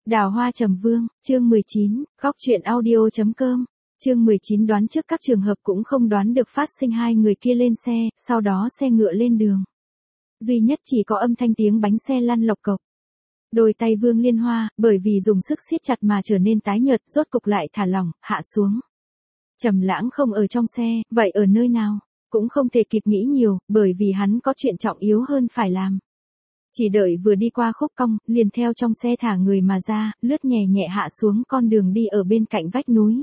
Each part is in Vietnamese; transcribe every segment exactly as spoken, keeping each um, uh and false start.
Đào hoa trầm vương, chương mười chín, góc truyện audio chấm com. Chương mười chín đoán trước các trường hợp cũng không đoán được phát sinh hai người kia lên xe, sau đó xe ngựa lên đường. Duy nhất chỉ có âm thanh tiếng bánh xe lăn lộc cộc. Đôi tay Vương Liên Hoa, bởi vì dùng sức siết chặt mà trở nên tái nhợt, rốt cục lại thả lỏng, hạ xuống. Trầm Lãng không ở trong xe, vậy ở nơi nào? Cũng không thể kịp nghĩ nhiều, bởi vì hắn có chuyện trọng yếu hơn phải làm. Chỉ đợi vừa đi qua khúc cong, liền theo trong xe thả người mà ra, lướt nhẹ nhẹ hạ xuống con đường đi ở bên cạnh vách núi.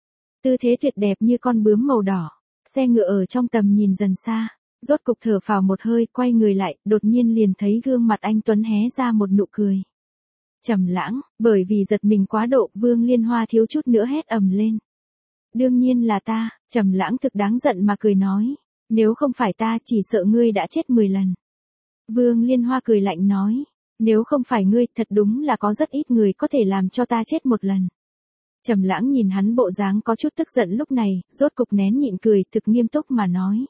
Tư thế tuyệt đẹp như con bướm màu đỏ, xe ngựa ở trong tầm nhìn dần xa, rốt cục thở phào một hơi, quay người lại, đột nhiên liền thấy gương mặt anh tuấn hé ra một nụ cười. Trầm Lãng, bởi vì giật mình quá độ, Vương Liên Hoa thiếu chút nữa hét ầm lên. Đương nhiên là ta, Trầm Lãng thực đáng giận mà cười nói, nếu không phải ta chỉ sợ ngươi đã chết mười lần. Vương Liên Hoa cười lạnh nói, nếu không phải ngươi, thật đúng là có rất ít người có thể làm cho ta chết một lần. Trầm Lãng nhìn hắn bộ dáng có chút tức giận lúc này, rốt cục nén nhịn cười, thực nghiêm túc mà nói.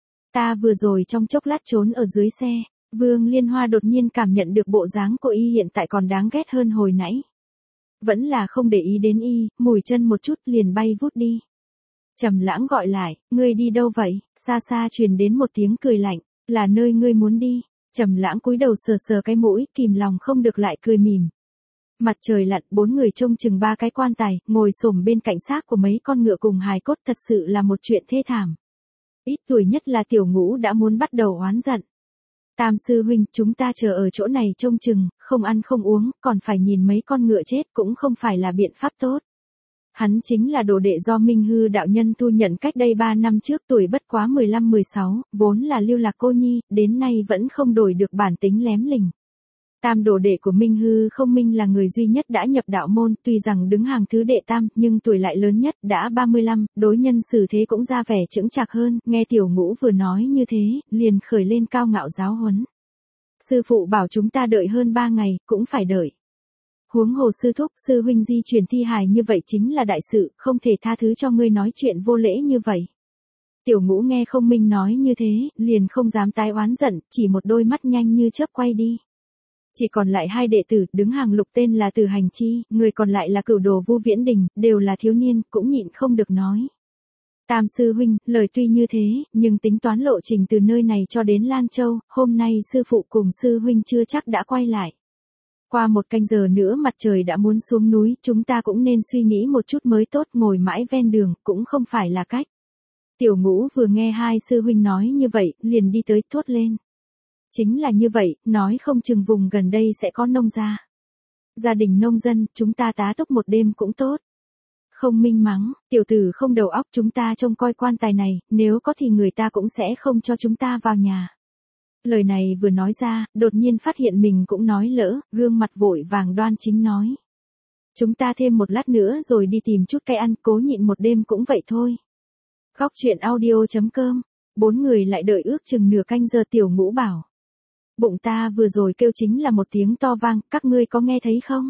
Ta vừa rồi trong chốc lát trốn ở dưới xe. Vương Liên Hoa đột nhiên cảm nhận được bộ dáng của y hiện tại còn đáng ghét hơn hồi nãy. Vẫn là không để ý đến y, mùi chân một chút liền bay vút đi. Trầm Lãng gọi lại, ngươi đi đâu vậy? Xa xa truyền đến một tiếng cười lạnh, là nơi ngươi muốn đi. Trầm Lãng cúi đầu sờ sờ cái mũi, kìm lòng không được lại cười mỉm. Mặt trời lặn, bốn người trông chừng ba cái quan tài, ngồi xổm bên cạnh xác của mấy con ngựa cùng hài cốt, thật sự là một chuyện thê thảm. Ít tuổi nhất là Tiểu Ngũ đã muốn bắt đầu oán giận. Tam sư huynh, chúng ta chờ ở chỗ này trông chừng, không ăn không uống, còn phải nhìn mấy con ngựa chết cũng không phải là biện pháp tốt. Hắn chính là đồ đệ do Minh Hư đạo nhân thu nhận cách đây ba năm trước, tuổi bất quá mười lăm mười sáu, vốn là lưu lạc cô nhi, đến nay vẫn không đổi được bản tính lém lỉnh. Tam đồ đệ của Minh Hư không Minh là người duy nhất đã nhập đạo môn, tuy rằng đứng hàng thứ đệ tam, nhưng tuổi lại lớn nhất, đã ba mươi lăm, đối nhân xử thế cũng ra vẻ chững chạc hơn, nghe Tiểu Ngũ vừa nói như thế, liền khởi lên cao ngạo giáo huấn. Sư phụ bảo chúng ta đợi hơn ba ngày, cũng phải đợi. Huống hồ sư thúc, sư huynh di truyền thi hài như vậy chính là đại sự, không thể tha thứ cho ngươi nói chuyện vô lễ như vậy. Tiểu Ngũ nghe không Minh nói như thế, liền không dám tái oán giận, chỉ một đôi mắt nhanh như chớp quay đi. Chỉ còn lại hai đệ tử, đứng hàng lục tên là Từ Hành Chi, người còn lại là Cửu Đồ Vu Viễn Đình, đều là thiếu niên, cũng nhịn không được nói. Tam sư huynh, lời tuy như thế, nhưng tính toán lộ trình từ nơi này cho đến Lan Châu, hôm nay sư phụ cùng sư huynh chưa chắc đã quay lại. Qua một canh giờ nữa mặt trời đã muốn xuống núi, chúng ta cũng nên suy nghĩ một chút mới tốt, ngồi mãi ven đường, cũng không phải là cách. Tiểu Ngũ vừa nghe hai sư huynh nói như vậy, liền đi tới, thốt lên. Chính là như vậy, nói không chừng vùng gần đây sẽ có nông gia. Gia đình nông dân, chúng ta tá túc một đêm cũng tốt. Không Minh mắng, tiểu tử không đầu óc, chúng ta trông coi quan tài này, nếu có thì người ta cũng sẽ không cho chúng ta vào nhà. Lời này vừa nói ra, đột nhiên phát hiện mình cũng nói lỡ, gương mặt vội vàng đoan chính nói. Chúng ta thêm một lát nữa rồi đi tìm chút cây ăn, cố nhịn một đêm cũng vậy thôi. Góc truyện audio chấm com, bốn người lại đợi ước chừng nửa canh giờ. Tiểu Ngũ bảo. Bụng ta vừa rồi kêu chính là một tiếng to vang, các ngươi có nghe thấy không?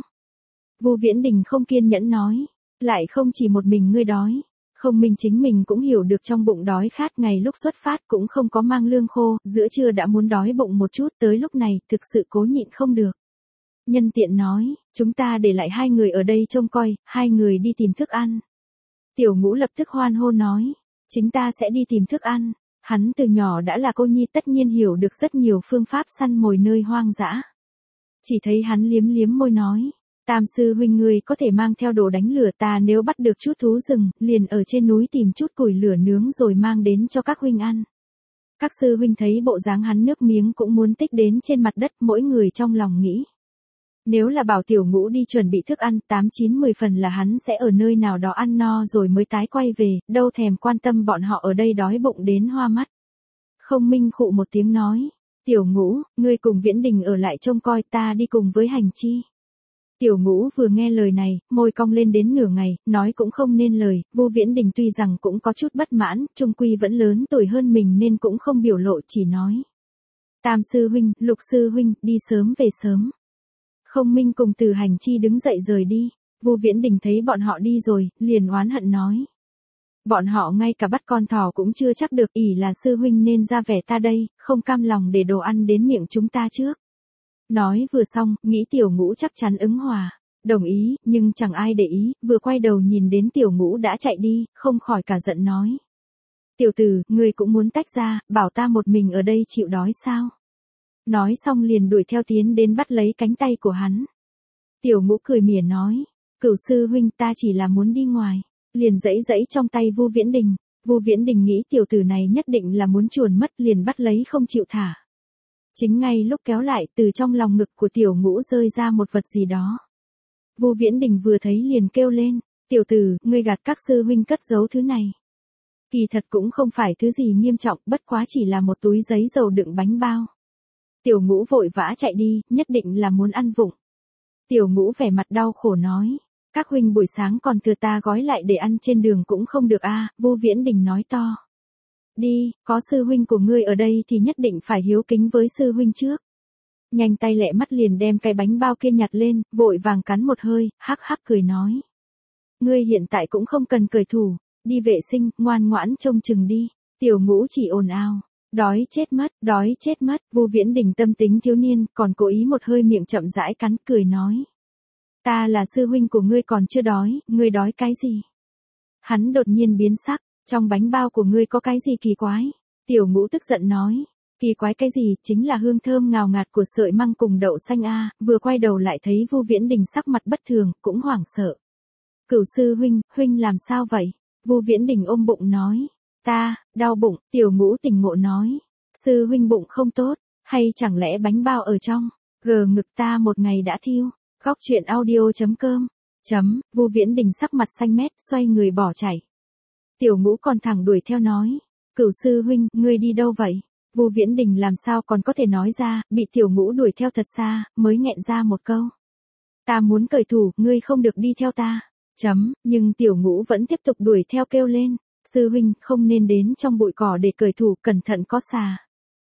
Vu Viễn Đình không kiên nhẫn nói, lại không chỉ một mình ngươi đói, không Minh chính mình cũng hiểu được trong bụng đói khát, ngày lúc xuất phát cũng không có mang lương khô, giữa trưa đã muốn đói bụng một chút, tới lúc này, thực sự cố nhịn không được. Nhân tiện nói, chúng ta để lại hai người ở đây trông coi, hai người đi tìm thức ăn. Tiểu Ngũ lập tức hoan hô nói, chính ta sẽ đi tìm thức ăn. Hắn từ nhỏ đã là cô nhi, tất nhiên hiểu được rất nhiều phương pháp săn mồi nơi hoang dã. Chỉ thấy hắn liếm liếm môi nói, Tam sư huynh ngươi có thể mang theo đồ đánh lửa, ta nếu bắt được chút thú rừng, liền ở trên núi tìm chút củi lửa nướng rồi mang đến cho các huynh ăn. Các sư huynh thấy bộ dáng hắn nước miếng cũng muốn tích đến trên mặt đất, mỗi người trong lòng nghĩ. Nếu là bảo Tiểu Ngũ đi chuẩn bị thức ăn, tám chín mười phần là hắn sẽ ở nơi nào đó ăn no rồi mới tái quay về, đâu thèm quan tâm bọn họ ở đây đói bụng đến hoa mắt. Không Minh khụ một tiếng nói, Tiểu Ngũ, ngươi cùng Viễn Đình ở lại trông coi, ta đi cùng với Hành Chi. Tiểu Ngũ vừa nghe lời này, môi cong lên đến nửa ngày, nói cũng không nên lời. Vu Viễn Đình tuy rằng cũng có chút bất mãn, chung quy vẫn lớn tuổi hơn mình nên cũng không biểu lộ, chỉ nói. Tam sư huynh, Lục sư huynh, đi sớm về sớm. Không Minh cùng Từ Hành Chi đứng dậy rời đi. Vu Viễn Đình thấy bọn họ đi rồi, liền oán hận nói. Bọn họ ngay cả bắt con thỏ cũng chưa chắc được, ỷ là sư huynh nên ra vẻ ta đây, không cam lòng để đồ ăn đến miệng chúng ta trước. Nói vừa xong, nghĩ Tiểu Ngũ chắc chắn ứng hòa. Đồng ý, nhưng chẳng ai để ý, vừa quay đầu nhìn đến Tiểu Ngũ đã chạy đi, không khỏi cả giận nói. Tiểu tử, ngươi cũng muốn tách ra, bảo ta một mình ở đây chịu đói sao? Nói xong liền đuổi theo tiến đến bắt lấy cánh tay của hắn. Tiểu Ngũ cười mỉa nói, Cửu sư huynh, ta chỉ là muốn đi ngoài. Liền giãy giãy trong tay Vu Viễn Đình. Vu Viễn Đình nghĩ tiểu tử này nhất định là muốn chuồn mất, liền bắt lấy không chịu thả. Chính ngay lúc kéo lại, từ trong lòng ngực của Tiểu Ngũ rơi ra một vật gì đó. Vu Viễn Đình vừa thấy liền kêu lên, tiểu tử, ngươi gạt các sư huynh cất giấu thứ này. Kỳ thật cũng không phải thứ gì nghiêm trọng, bất quá chỉ là một túi giấy dầu đựng bánh bao. Tiểu Ngũ vội vã chạy đi, nhất định là muốn ăn vụng. Tiểu Ngũ vẻ mặt đau khổ nói, các huynh buổi sáng còn thừa ta gói lại để ăn trên đường cũng không được a. À, Vu Viễn Đình nói to. Đi, có sư huynh của ngươi ở đây thì nhất định phải hiếu kính với sư huynh trước. Nhanh tay lẹ mắt liền đem cái bánh bao kia nhặt lên, vội vàng cắn một hơi, hắc hắc cười nói. Ngươi hiện tại cũng không cần cởi thủ, đi vệ sinh, ngoan ngoãn trông chừng đi. Tiểu Ngũ chỉ ồn ào. Đói chết mất, đói chết mất, Vu Viễn Đình tâm tính thiếu niên, còn cố ý một hơi miệng chậm rãi cắn, cười nói. Ta là sư huynh của ngươi còn chưa đói, ngươi đói cái gì? Hắn đột nhiên biến sắc, trong bánh bao của ngươi có cái gì kỳ quái? Tiểu Ngũ tức giận nói. Kỳ quái cái gì, chính là hương thơm ngào ngạt của sợi măng cùng đậu xanh a. Vừa quay đầu lại thấy Vu Viễn Đình sắc mặt bất thường, cũng hoảng sợ. Cửu sư huynh, huynh làm sao vậy? Vu Viễn Đình ôm bụng nói. Ta, đau bụng. Tiểu Ngũ tỉnh ngộ nói. Sư huynh bụng không tốt, hay chẳng lẽ bánh bao ở trong, gờ ngực ta một ngày đã thiêu. Khóc chuyện audio chấm com. Chấm, Vu Viễn Đình sắc mặt xanh mét, xoay người bỏ chạy. Tiểu Ngũ còn thẳng đuổi theo nói. Cửu sư huynh, ngươi đi đâu vậy? Vu Viễn Đình làm sao còn có thể nói ra, bị Tiểu Ngũ đuổi theo thật xa, mới nghẹn ra một câu. Ta muốn cởi thủ, ngươi không được đi theo ta. Chấm, nhưng Tiểu Ngũ vẫn tiếp tục đuổi theo kêu lên. Sư huynh, không nên đến trong bụi cỏ để cởi thủ, cẩn thận có xà.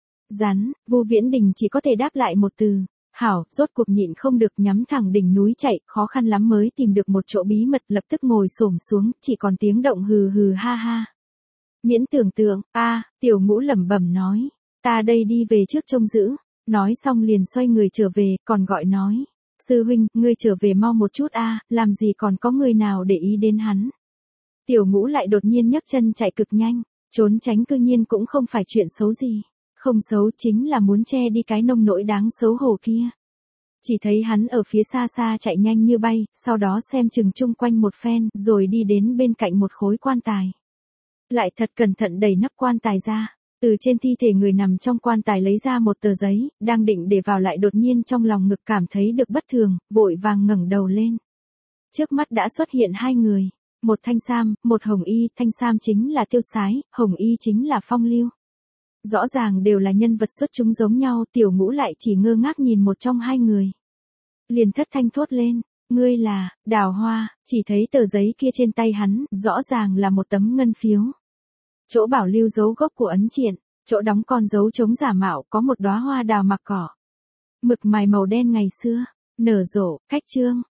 Rắn, Vu Viễn Đình chỉ có thể đáp lại một từ. Hảo, rốt cuộc nhịn không được nhắm thẳng đỉnh núi chạy, khó khăn lắm mới tìm được một chỗ bí mật, lập tức ngồi xổm xuống, chỉ còn tiếng động hừ hừ ha ha. Miễn tưởng tượng, a, Tiểu Ngũ lẩm bẩm nói, ta đây đi về trước trông giữ. Nói xong liền xoay người trở về, còn gọi nói, sư huynh, ngươi trở về mau một chút a, làm gì còn có người nào để ý đến hắn. Tiểu Ngũ lại đột nhiên nhấc chân chạy cực nhanh, trốn tránh cư nhiên cũng không phải chuyện xấu gì. Không xấu, chính là muốn che đi cái nông nỗi đáng xấu hổ kia. Chỉ thấy hắn ở phía xa xa chạy nhanh như bay, sau đó xem chừng chung quanh một phen, rồi đi đến bên cạnh một khối quan tài. Lại thật cẩn thận đẩy nắp quan tài ra, từ trên thi thể người nằm trong quan tài lấy ra một tờ giấy, đang định để vào lại đột nhiên trong lòng ngực cảm thấy được bất thường, vội vàng ngẩng đầu lên. Trước mắt đã xuất hiện hai người, một thanh sam, một hồng y, thanh sam chính là Tiêu Sái, hồng y chính là Phong Lưu. Rõ ràng đều là nhân vật xuất chúng giống nhau, Tiểu Ngũ lại chỉ ngơ ngác nhìn một trong hai người. Liền thất thanh thốt lên, ngươi là, Đào Hoa, chỉ thấy tờ giấy kia trên tay hắn, rõ ràng là một tấm ngân phiếu. Chỗ bảo lưu dấu gốc của ấn triện, chỗ đóng con dấu trống giả mạo có một đóa hoa đào mặc cỏ. Mực mài màu đen ngày xưa, nở rộ, cách trương,